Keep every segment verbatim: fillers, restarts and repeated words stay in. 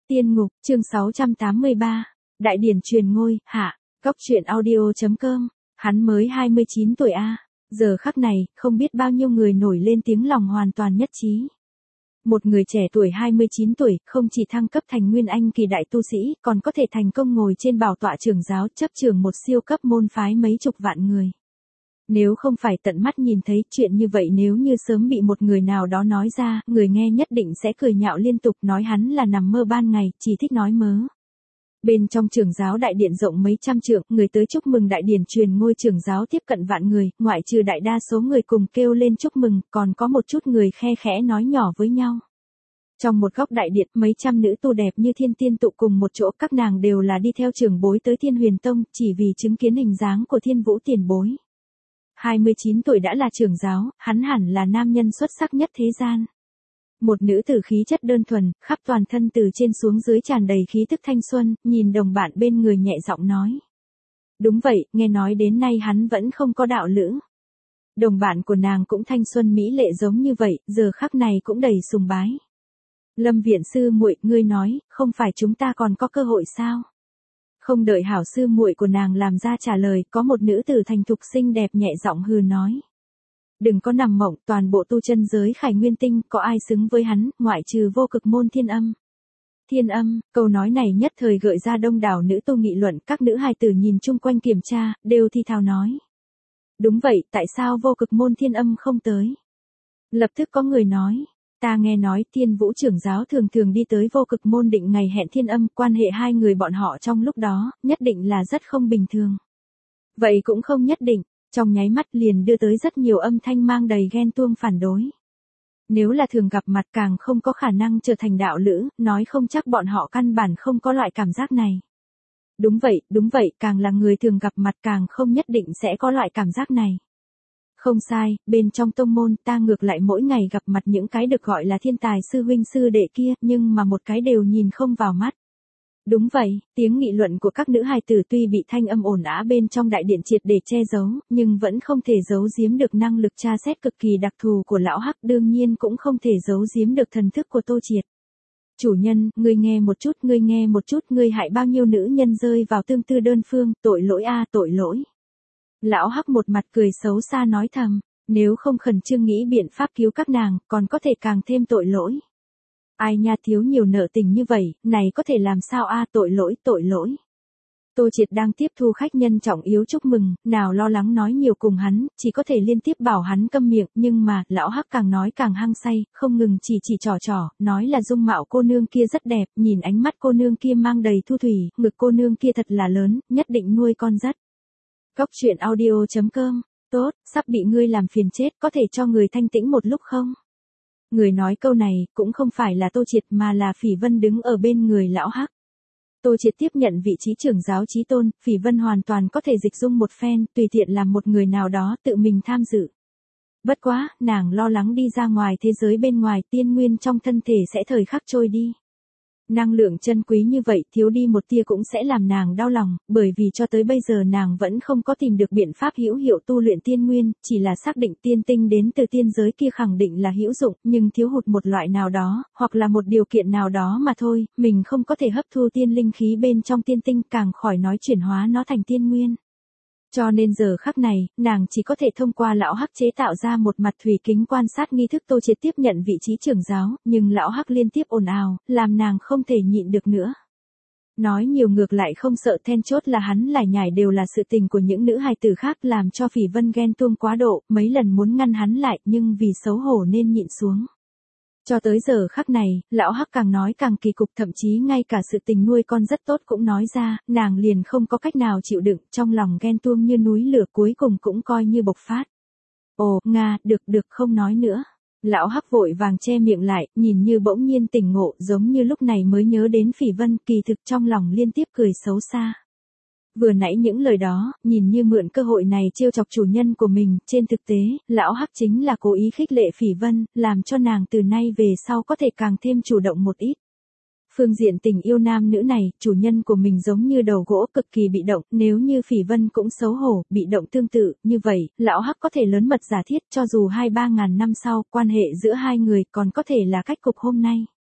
Tiên ngục, chương sáu trăm tám mươi ba. Đại điển truyền ngôi, hạ. Góc truyện audio.com. Hắn mới hai mươi chín tuổi a. Giờ khắc này, không biết bao nhiêu người nổi lên tiếng lòng hoàn toàn nhất trí. Một người trẻ tuổi hai mươi chín tuổi, không chỉ thăng cấp thành nguyên anh kỳ đại tu sĩ, còn có thể thành công ngồi trên bảo tọa trưởng giáo, chấp trưởng một siêu cấp môn phái mấy chục vạn người. Nếu không phải tận mắt nhìn thấy chuyện như vậy, nếu như sớm bị một người nào đó nói ra, người nghe nhất định sẽ cười nhạo liên tục, nói hắn là nằm mơ ban ngày, chỉ thích nói mớ. Bên trong trưởng giáo đại điện rộng mấy trăm trượng, người tới chúc mừng đại điển truyền ngôi trưởng giáo tiếp cận vạn người, ngoại trừ đại đa số người cùng kêu lên chúc mừng, còn có một chút người khe khẽ nói nhỏ với nhau. Trong một góc đại điện, mấy trăm nữ tu đẹp như thiên tiên tụ cùng một chỗ, các nàng đều là đi theo trưởng bối tới Thiên Huyền Tông, chỉ vì chứng kiến hình dáng của Thiên Vũ tiền bối. hai mươi chín tuổi đã là trưởng giáo, hắn hẳn là nam nhân xuất sắc nhất thế gian. Một nữ tử khí chất đơn thuần, khắp toàn thân từ trên xuống dưới tràn đầy khí tức thanh xuân, nhìn đồng bạn bên người nhẹ giọng nói. Đúng vậy, nghe nói đến nay hắn vẫn không có đạo lữ. Đồng bạn của nàng cũng thanh xuân mỹ lệ giống như vậy, giờ khắc này cũng đầy sùng bái. Lâm viện sư muội, ngươi nói, không phải chúng ta còn có cơ hội sao? Không đợi hảo sư muội của nàng làm ra trả lời, có một nữ tử thành thục xinh đẹp nhẹ giọng hừ nói. Đừng có nằm mộng, toàn bộ tu chân giới Khải Nguyên Tinh, có ai xứng với hắn, ngoại trừ vô cực môn Thiên Âm. Thiên Âm, câu nói này nhất thời gợi ra đông đảo nữ tu nghị luận, các nữ hài tử nhìn chung quanh kiểm tra, đều thi thào nói. Đúng vậy, tại sao vô cực môn Thiên Âm không tới? Lập tức có người nói. Ta nghe nói Thiên Vũ trưởng giáo thường thường đi tới vô cực môn định ngày hẹn Thiên Âm, quan hệ hai người bọn họ trong lúc đó, nhất định là rất không bình thường. Vậy cũng không nhất định, trong nháy mắt liền đưa tới rất nhiều âm thanh mang đầy ghen tuông phản đối. Nếu là thường gặp mặt càng không có khả năng trở thành đạo lữ, nói không chắc bọn họ căn bản không có loại cảm giác này. Đúng vậy, đúng vậy, càng là người thường gặp mặt càng không nhất định sẽ có loại cảm giác này. Không sai, bên trong tông môn ta ngược lại mỗi ngày gặp mặt những cái được gọi là thiên tài sư huynh sư đệ kia, nhưng mà một cái đều nhìn không vào mắt. Đúng vậy, tiếng nghị luận của các nữ hài tử tuy bị thanh âm ồn ào bên trong đại điện triệt để che giấu, nhưng vẫn không thể giấu giếm được năng lực tra xét cực kỳ đặc thù của lão Hắc, đương nhiên cũng không thể giấu giếm được thần thức của Tô Triệt. Chủ nhân, ngươi nghe một chút, ngươi nghe một chút, ngươi hại bao nhiêu nữ nhân rơi vào tương tư đơn phương, tội lỗi a, tội lỗi. Lão Hắc một mặt cười xấu xa nói thầm, nếu không khẩn trương nghĩ biện pháp cứu các nàng, còn có thể càng thêm tội lỗi. Ai nha, thiếu nhiều nợ tình như vậy, này có thể làm sao a, tội lỗi, tội lỗi. Tô Triệt đang tiếp thu khách nhân trọng yếu chúc mừng, nào lo lắng nói nhiều cùng hắn, chỉ có thể liên tiếp bảo hắn câm miệng, nhưng mà, lão Hắc càng nói càng hăng say, không ngừng chỉ chỉ trò trò, nói là dung mạo cô nương kia rất đẹp, nhìn ánh mắt cô nương kia mang đầy thu thủy, ngực cô nương kia thật là lớn, nhất định nuôi con rất. Góc truyện audio.com. Tốt, sắp bị ngươi làm phiền chết, có thể cho người thanh tĩnh một lúc không? Người nói câu này, cũng không phải là Tô Triệt mà là Phỉ Vân đứng ở bên người lão Hắc. Tô Triệt tiếp nhận vị trí trưởng giáo chí tôn, Phỉ Vân hoàn toàn có thể dịch dung một phen, tùy tiện làm một người nào đó tự mình tham dự. Bất quá, nàng lo lắng đi ra ngoài thế giới bên ngoài, tiên nguyên trong thân thể sẽ thời khắc trôi đi. Năng lượng chân quý như vậy, thiếu đi một tia cũng sẽ làm nàng đau lòng, bởi vì cho tới bây giờ nàng vẫn không có tìm được biện pháp hữu hiệu tu luyện tiên nguyên, chỉ là xác định tiên tinh đến từ tiên giới kia khẳng định là hữu dụng, nhưng thiếu hụt một loại nào đó, hoặc là một điều kiện nào đó mà thôi, mình không có thể hấp thu tiên linh khí bên trong tiên tinh, càng khỏi nói chuyển hóa nó thành tiên nguyên. Cho nên giờ khắc này, nàng chỉ có thể thông qua lão Hắc chế tạo ra một mặt thủy kính quan sát nghi thức Tô Triệt tiếp nhận vị trí trưởng giáo, nhưng lão Hắc liên tiếp ồn ào, làm nàng không thể nhịn được nữa. Nói nhiều ngược lại không sợ, then chốt là hắn lải nhải đều là sự tình của những nữ hài tử khác, làm cho Phỉ Vân ghen tuông quá độ, mấy lần muốn ngăn hắn lại, nhưng vì xấu hổ nên nhịn xuống. Cho tới giờ khắc này, lão Hắc càng nói càng kỳ cục, thậm chí ngay cả sự tình nuôi con rất tốt cũng nói ra, nàng liền không có cách nào chịu đựng, trong lòng ghen tuông như núi lửa cuối cùng cũng coi như bộc phát. Ồ, Nga, được được không nói nữa. Lão Hắc vội vàng che miệng lại, nhìn như bỗng nhiên tỉnh ngộ, giống như lúc này mới nhớ đến Phỉ Vân, kỳ thực trong lòng liên tiếp cười xấu xa. Vừa nãy những lời đó, nhìn như mượn cơ hội này trêu chọc chủ nhân của mình, trên thực tế, lão Hắc chính là cố ý khích lệ Phỉ Vân, làm cho nàng từ nay về sau có thể càng thêm chủ động một ít. Phương diện tình yêu nam nữ này, chủ nhân của mình giống như đầu gỗ cực kỳ bị động, nếu như Phỉ Vân cũng xấu hổ, bị động tương tự, như vậy, lão Hắc có thể lớn mật giả thiết cho dù hai ba ngàn năm sau, quan hệ giữa hai người còn có thể là cách cục hôm nay.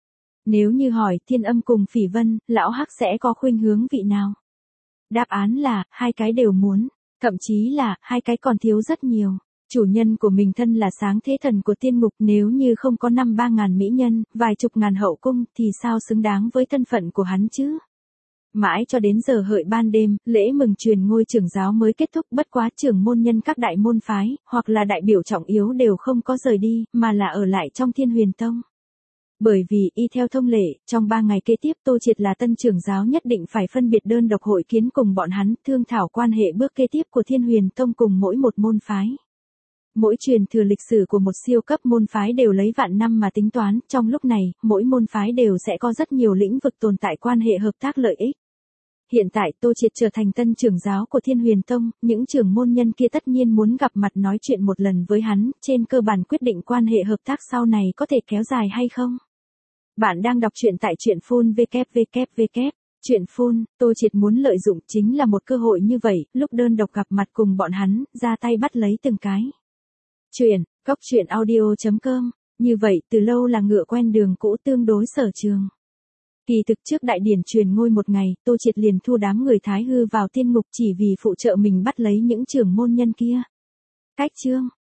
Nếu như hỏi Thiên Âm cùng Phỉ Vân, lão Hắc sẽ có khuynh hướng vị nào? Đáp án là, hai cái đều muốn, thậm chí là, hai cái còn thiếu rất nhiều. Chủ nhân của mình thân là sáng thế thần của tiên ngục, nếu như không có năm ba ngàn mỹ nhân, vài chục ngàn hậu cung, thì sao xứng đáng với thân phận của hắn chứ? Mãi cho đến giờ hợi ban đêm, lễ mừng truyền ngôi trưởng giáo mới kết thúc, bất quá trưởng môn nhân các đại môn phái, hoặc là đại biểu trọng yếu đều không có rời đi, mà là ở lại trong Thiên Huyền Tông. Bởi vì, y theo thông lệ, trong ba ngày kế tiếp Tô Triệt là tân trưởng giáo nhất định phải phân biệt đơn độc hội kiến cùng bọn hắn, thương thảo quan hệ bước kế tiếp của Thiên Huyền Tông cùng mỗi một môn phái. Mỗi truyền thừa lịch sử của một siêu cấp môn phái đều lấy vạn năm mà tính toán, trong lúc này, mỗi môn phái đều sẽ có rất nhiều lĩnh vực tồn tại quan hệ hợp tác lợi ích. Hiện tại Tô Triệt trở thành tân trưởng giáo của Thiên Huyền Tông, những trưởng môn nhân kia tất nhiên muốn gặp mặt nói chuyện một lần với hắn, trên cơ bản quyết định quan hệ hợp tác sau này có thể kéo dài hay không. Bạn đang đọc truyện tại truyện phun vê kép vê kép vê kép. Truyện phun, Tô Triệt muốn lợi dụng chính là một cơ hội như vậy, lúc đơn độc gặp mặt cùng bọn hắn, ra tay bắt lấy từng cái. Truyện, góc truyện audio chấm com, như vậy từ lâu là ngựa quen đường cũ tương đối sở trường. Kỳ thực trước đại điển truyền ngôi một ngày, Tô Triệt liền thu đám người Thái Hư vào tiên ngục chỉ vì phụ trợ mình bắt lấy những trưởng môn nhân kia. Cách chương,